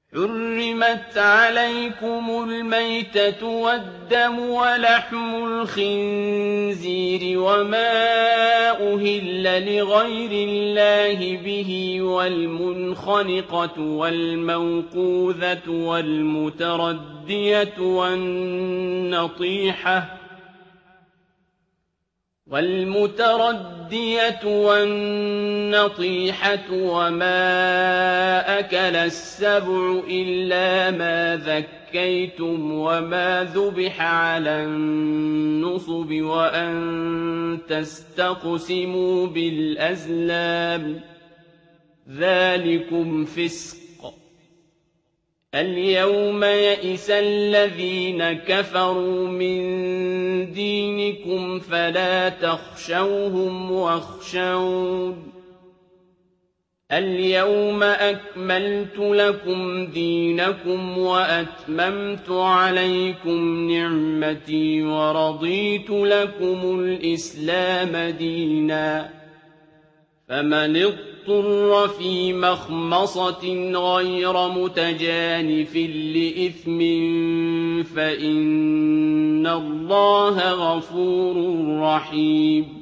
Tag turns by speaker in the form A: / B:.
A: حُرِّمَتْ عَلَيْكُمُ الْمَيْتَةُ وَالدَّمُ وَلَحْمُ الْخِنزِيرِ وَمَا أُهِلَّ لِغَيْرِ اللَّهِ بِهِ وَالْمُنْخَنِقَةُ وَالْمَوْقُوذَةُ وَالْمُتَرَدِّيَةُ وَالنَّطِيحَةُ وَمَا أَكَلَ السَّبُعُ إِلَّا مَا ذَكَّيْتُمْ وَمَا ذُبِحَ عَلَى النُّصُبِ وَأَن تَسْتَقْسِمُوا بِالْأَزْلَامِ ۚ ذَٰلِكُمْ فِسْقٌ ۗ الْيَوْمَ يَئِسَ الَّذِينَ كَفَرُوا مِن دِينِكُمْ فَلَا تَخْشَوْهُمْ وَاخْشَوْنِ ۚ الْيَوْمَ أَكْمَلْتُ لَكُمْ دِينَكُمْ وَأَتْمَمْتُ عَلَيْكُمْ نِعْمَتِي وَرَضِيتُ لَكُمُ الْإِسْلَامَ دِينًا ۚ فَمَنِ اضْطُرَّ فِي مَخْمَصَةٍ غَيْرَ مُتَجَانِفٍ لِّإِثْمٍ فَإِنَّ اللَّهَ غَفُورٌ رَّحِيمٌ.